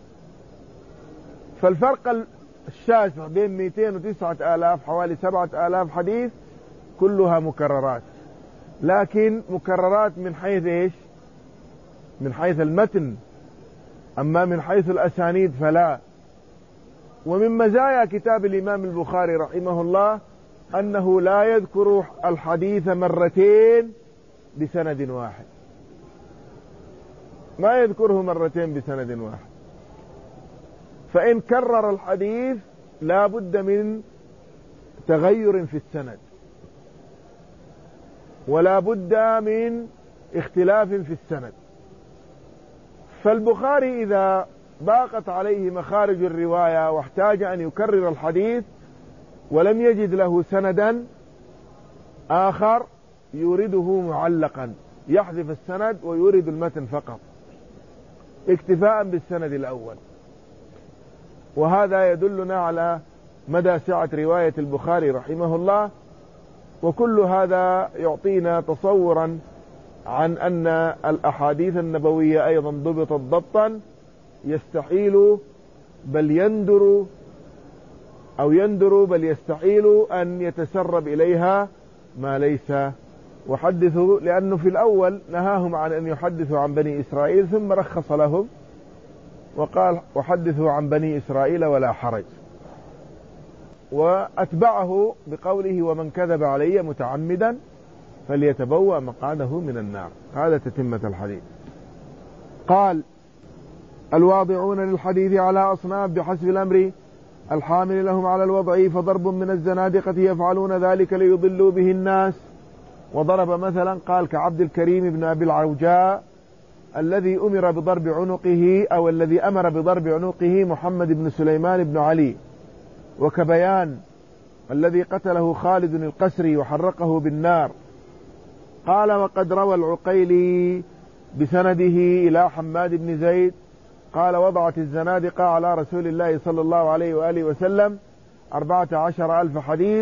فالفرق الشاسع بين مئتين وتسعة آلاف حوالي سبعة آلاف حديث كلها مكررات، لكن مكررات من حيث إيش؟ من حيث المتن، أما من حيث الأسانيد فلا. ومن مزايا كتاب الإمام البخاري رحمه الله أنه لا يذكر الحديث مرتين بسند واحد، ما يذكره مرتين بسند واحد، فإن كرر الحديث لا بد من تغير في السند ولا بد من اختلاف في السند. فالبخاري إذا ضاقت عليه مخارج الرواية واحتاج أن يكرر الحديث ولم يجد له سندا آخر يورده معلقا، يحذف السند ويورد المتن فقط اكتفاء بالسند الأول. وهذا يدلنا على مدى سعة رواية البخاري رحمه الله. وكل هذا يعطينا تصورا عن أن الأحاديث النبوية أيضا ضبطت ضبطا يستحيل بل يندر أو يندر بل يستحيل أن يتسرب إليها ما ليس. وحدثوا، لأنه في الأول نهاهم عن أن يحدثوا عن بني إسرائيل ثم رخص لهم وقال وحدثوا عن بني إسرائيل ولا حرج، وأتبعه بقوله ومن كذب علي متعمدا فليتبوأ مقعده من النار. هذا تتمة الحديث. قال الواضعون للحديث على أصناف بحسب الأمر الحامل لهم على الوضع، فضرب من الزنادقة يفعلون ذلك ليضلوا به الناس. وضرب مثلا قال كعبد الكريم بن أبي العوجاء الذي أمر بضرب عنقه أو الذي أمر بضرب عنقه محمد بن سليمان بن علي، وكبيان الذي قتله خالد القسري وحرقه بالنار. قال وقد روى العقيلي بسنده إلى حماد بن زيد قال وضعت الزنادقة على رسول الله صلى الله عليه وآله وسلم أربعة عشر ألف حديث.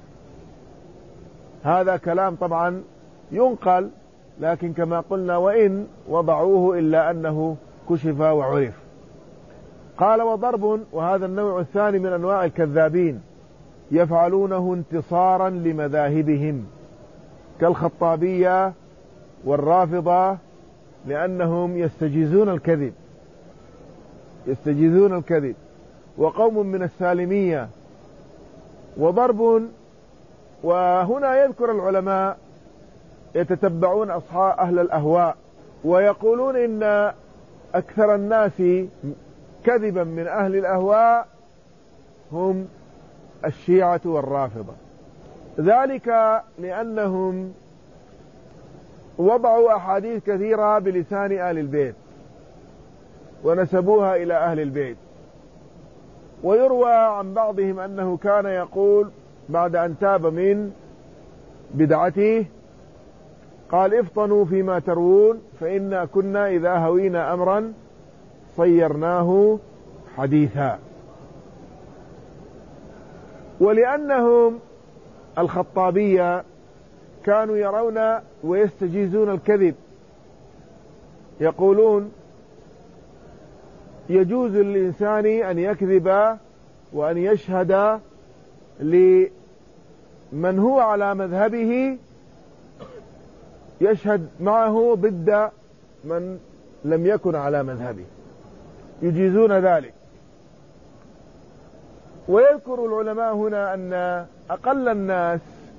هذا كلام طبعا ينقل، لكن كما قلنا وإن وضعوه إلا أنه كشف وعرف. قال وضرب، وهذا النوع الثاني من أنواع الكذابين، يفعلونه انتصارا لمذاهبهم كالخطابية والرافضة، لأنهم يستجيزون الكذب يستجيزون الكذب وقوم من السالمية. وضرب، وهنا يذكر العلماء يتتبعون أصحاب أهل الأهواء ويقولون إن أكثر الناس كذبا من أهل الأهواء هم الشيعة والرافضة، ذلك لأنهم وضعوا أحاديث كثيرة بلسان أهل البيت ونسبوها إلى أهل البيت. ويروى عن بعضهم أنه كان يقول بعد أن تاب من بدعته قال افطنوا فيما تروون فإنا كنا إذا هوينا أمرا صيرناه حديثا. ولأنهم الخطابية كانوا يرون ويستجيزون الكذب، يقولون يجوز للإنسان أن يكذب وأن يشهد لمن هو على مذهبه، يشهد معه ضد من لم يكن على مذهبه، يجيزون ذلك. ويذكر العلماء هنا أن أقل الناس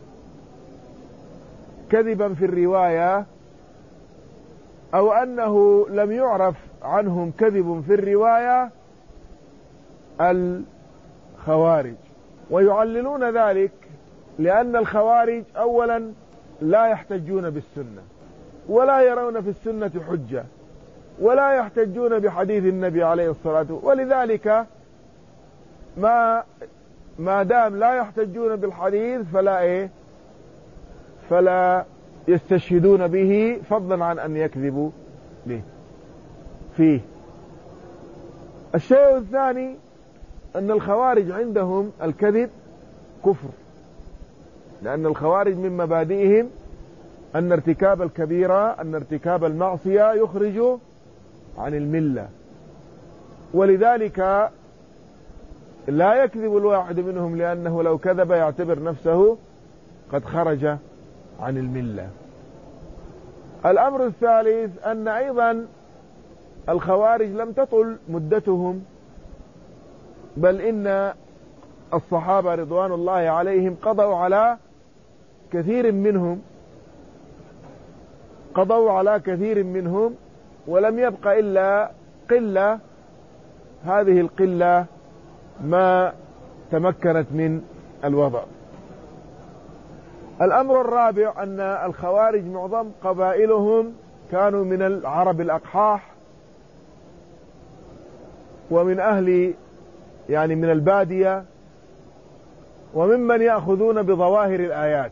كذبا في الرواية أو أنه لم يعرف عنهم كذب في الرواية الخوارج. ويعللون ذلك لأن الخوارج أولا لا يحتجون بالسنة ولا يرون في السنة حجة ولا يحتجون بحديث النبي عليه الصلاة والسلام، ولذلك ما ما دام لا يحتجون بالحديث فلا إيه فلا يستشهدون به، فضلا عن أن يكذبوا به فيه. الشيء الثاني أن الخوارج عندهم الكذب كفر، لأن الخوارج من مبادئهم أن ارتكاب الكبيرة أن ارتكاب المعصية يخرج عن الملة، ولذلك لا يكذب الواحد منهم، لأنه لو كذب يعتبر نفسه قد خرج عن الملة. الأمر الثالث أن أيضا الخوارج لم تطل مدتهم، بل إن الصحابة رضوان الله عليهم قضوا على كثير منهم قضوا على كثير منهم ولم يبق إلا قلة، هذه القلة ما تمكنت من الوضع. الأمر الرابع أن الخوارج معظم قبائلهم كانوا من العرب الأقحاح ومن أهل يعني من البادية وممن يأخذون بظواهر الآيات،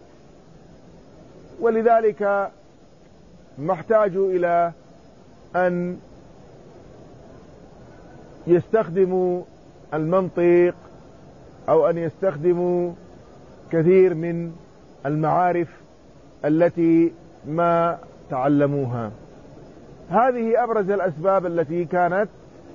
ولذلك ما احتاجوا إلى أن يستخدموا المنطق أو أن يستخدموا كثير من المعارف التي ما تعلموها. هذه أبرز الأسباب التي كانت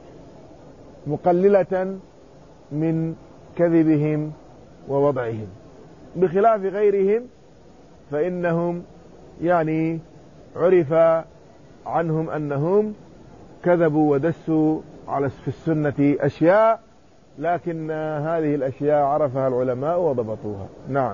مقللة من كذبهم ووضعهم، بخلاف غيرهم فإنهم يعني عرف عنهم أنهم كذبوا ودسوا على في السنة أشياء، لكن هذه الأشياء عرفها العلماء وضبطوها. نعم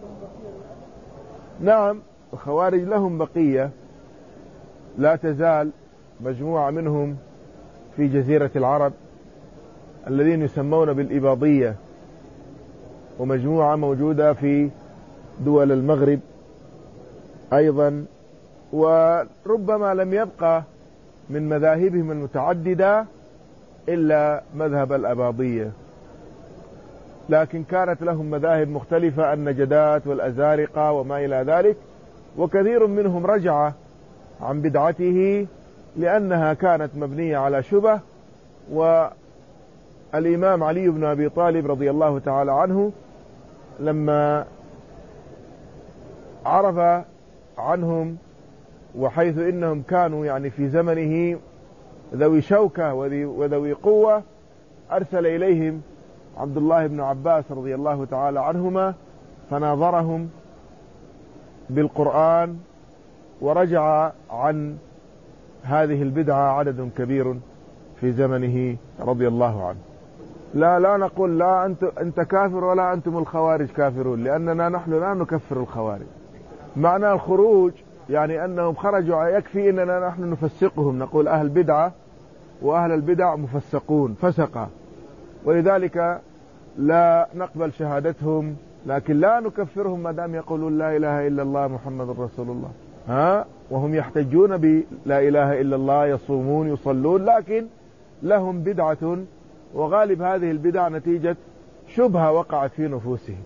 نعم الخوارج لهم بقية، لا تزال مجموعة منهم في جزيرة العرب الذين يسمون بالإباضية، ومجموعة موجودة في دول المغرب أيضا، وربما لم يبقى من مذاهبهم المتعددة إلا مذهب الأباضية، لكن كانت لهم مذاهب مختلفة، النجدات والأزارقة وما إلى ذلك، وكثير منهم رجع عن بدعته لأنها كانت مبنية على شبه. والإمام علي بن أبي طالب رضي الله تعالى عنه لما عرف عنهم، وحيث إنهم كانوا يعني في زمنه ذوي شوكة وذوي قوة، أرسل إليهم عبد الله بن عباس رضي الله تعالى عنهما فناظرهم بالقرآن، ورجع عن هذه البدعة عدد كبير في زمنه رضي الله عنه. لا لا نقول لا أنت, أنت كافر ولا أنتم الخوارج كافرون، لأننا نحن لا نكفر الخوارج. معنى الخروج يعني أنهم خرجوا، يكفي أننا نحن نفسقهم، نقول أهل بدعة وأهل البدع مفسقون فسقة، ولذلك لا نقبل شهادتهم، لكن لا نكفرهم ما دام يقولون لا إله إلا الله محمد رسول الله، ها وهم يحتجون بلا إله إلا الله، يصومون يصلون، لكن لهم بدعة، وغالب هذه البدع نتيجة شبهة وقعت في نفوسهم.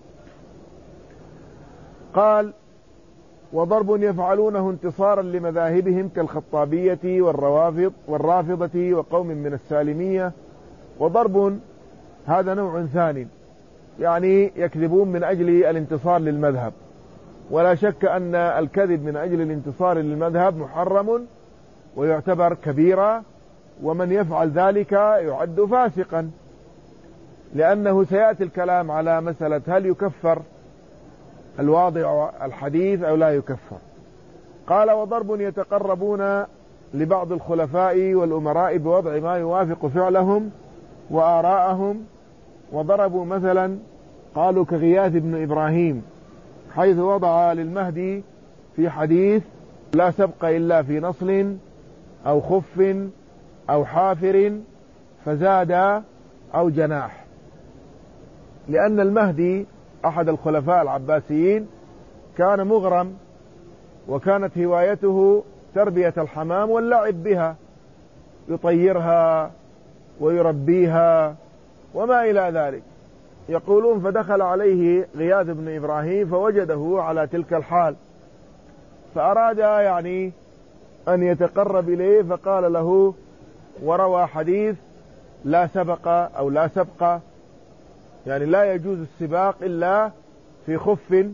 قال: وضرب يفعلونه انتصارا لمذاهبهم كالخطابية والروافض والرافضة وقوم من السالمية. وضرب هذا نوع ثاني، يعني يكذبون من أجل الانتصار للمذهب، ولا شك أن الكذب من أجل الانتصار للمذهب محرم ويعتبر كبيرة، ومن يفعل ذلك يعد فاسقا، لأنه سيأتي الكلام على مسألة هل يكفر الواضع الحديث أو لا يكفر. قال: وضرب يتقربون لبعض الخلفاء والأمراء بوضع ما يوافق فعلهم وآراءهم. وضربوا مثلا قالوا كغياث بن إبراهيم، حيث وضع للمهدي في حديث لا سبق إلا في نصل أو خف أو حافر فزاد أو جناح، لأن المهدي أحد الخلفاء العباسيين كان مغرم، وكانت هوايته تربية الحمام واللعب بها، يطيرها ويربيها وما إلى ذلك. يقولون فدخل عليه غياث بن إبراهيم فوجده على تلك الحال، فأراد يعني أن يتقرب إليه، فقال له، وروى حديث لا سبق أو لا سبق، يعني لا يجوز السباق إلا في خف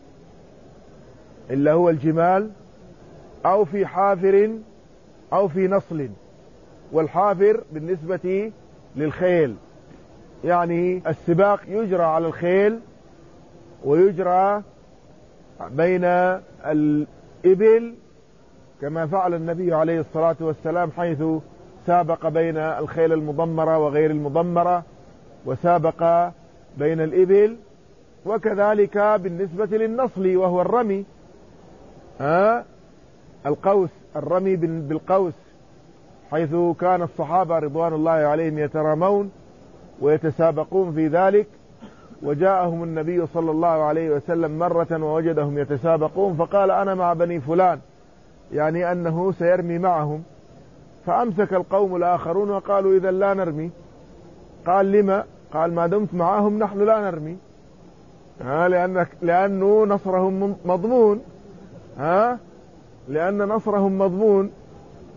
إلا هو الجمال، أو في حافر أو في نصل. والحافر بالنسبة للخيل، يعني السباق يجرى على الخيل ويجرى بين الإبل، كما فعل النبي عليه الصلاة والسلام حيث سابق بين الخيل المضمرة وغير المضمرة، وسابق بين الإبل. وكذلك بالنسبة للنصل وهو الرمي، ها القوس، الرمي بالقوس، حيث كان الصحابة رضوان الله عليهم يترامون ويتسابقون في ذلك. وجاءهم النبي صلى الله عليه وسلم مرة ووجدهم يتسابقون، فقال أنا مع بني فلان، يعني أنه سيرمي معهم. فأمسك القوم الآخرون وقالوا إذا لا نرمي. قال لما؟ قال ما دمت معهم نحن لا نرمي، ها لأنك لأنه نصرهم مضمون، ها لأن نصرهم مضمون.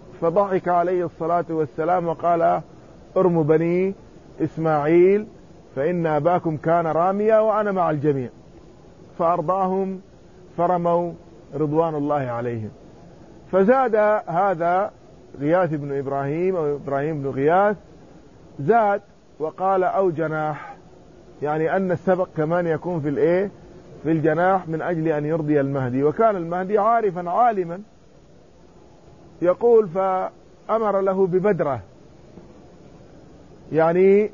فضحك عليه الصلاة والسلام وقال ارموا بني إسماعيل فإن أباكم كان راميا وأنا مع الجميع. فأرضاهم فرموا رضوان الله عليهم. فزاد هذا غياث بن إبراهيم أو إبراهيم بن غياث، زاد وقال أو جناح، يعني أن السبق كمان يكون في الإيه في الجناح من أجل أن يرضي المهدي. وكان المهدي عارفا عالما، يقول فأمر له ببدرة، يعني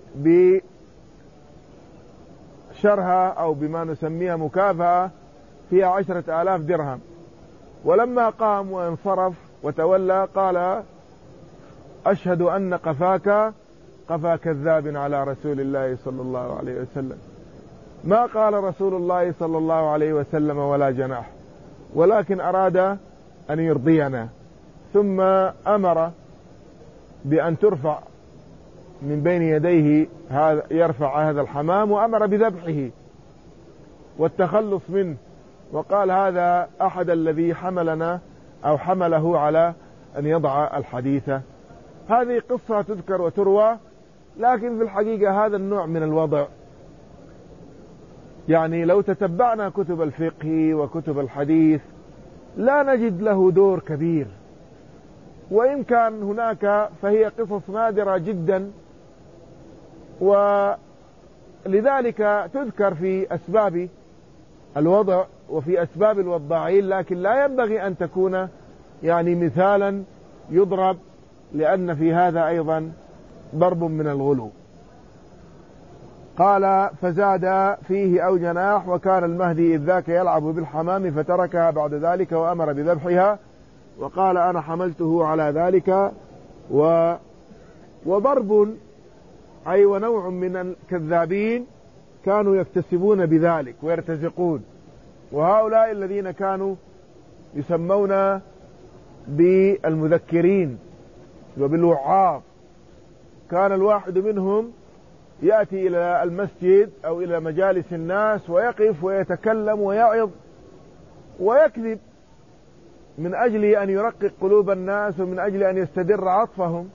بشرها أو بما نسميها مكافأة فيها عشرة آلاف درهم. ولما قام وانصرف وتولى قال أشهد أن قفاك قفا كذاب على رسول الله صلى الله عليه وسلم. ما قال رسول الله صلى الله عليه وسلم ولا جناح، ولكن أراد أن يرضينا. ثم أمر بأن ترفع من بين يديه هذا، يرفع هذا الحمام، وأمر بذبحه والتخلص منه، وقال هذا أحد الذي حملنا أو حمله على أن يضع الحديث. هذه قصة تذكر وتروى، لكن في الحقيقة هذا النوع من الوضع يعني لو تتبعنا كتب الفقه وكتب الحديث لا نجد له دور كبير، وإن كان هناك فهي قصص نادرة جدا، ولذلك تذكر في أسباب الوضع وفي أسباب الوضاعين، لكن لا ينبغي أن تكون يعني مثالا يضرب، لأن في هذا أيضا ضرب من الغلو. قال فزاد فيه أو جناح، وكان المهدي إذ ذاك يلعب بالحمام فتركها بعد ذلك وأمر بذبحها، وقال أنا حملته على ذلك. و وضرب أي ونوع من الكذابين كانوا يكتسبون بذلك ويرتزقون، وهؤلاء الذين كانوا يسمون بالمذكرين وبالوعاظ، كان الواحد منهم يأتي إلى المسجد أو إلى مجالس الناس ويقف ويتكلم ويعظ ويكذب من أجل أن يرقق قلوب الناس ومن أجل أن يستدر عطفهم.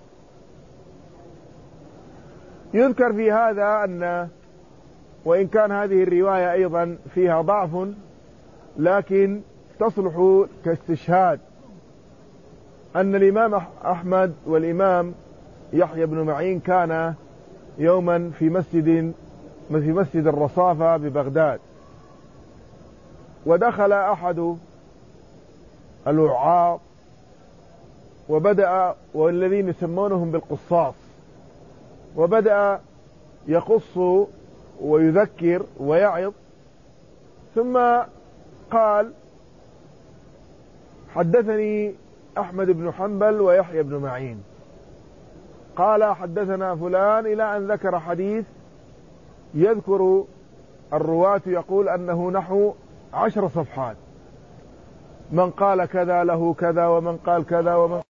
يذكر في هذا أن وإن كان هذه الرواية أيضا فيها ضعف، لكن تصلح كاستشهاد، أن الإمام أحمد والإمام يحيى بن معين كان يوما في مسجد في مسجد الرصافة ببغداد، ودخل أحد الوعاظ وبدأ، والذين يسمونهم بالقصاص، وبدأ يقص ويذكر ويعظ، ثم قال حدثني أحمد بن حنبل ويحيى بن معين قال حدثنا فلان، إلى أن ذكر حديث يذكر الرواة يقول أنه نحو عشر صفحات، من قال كذا له كذا، ومن قال كذا، ومن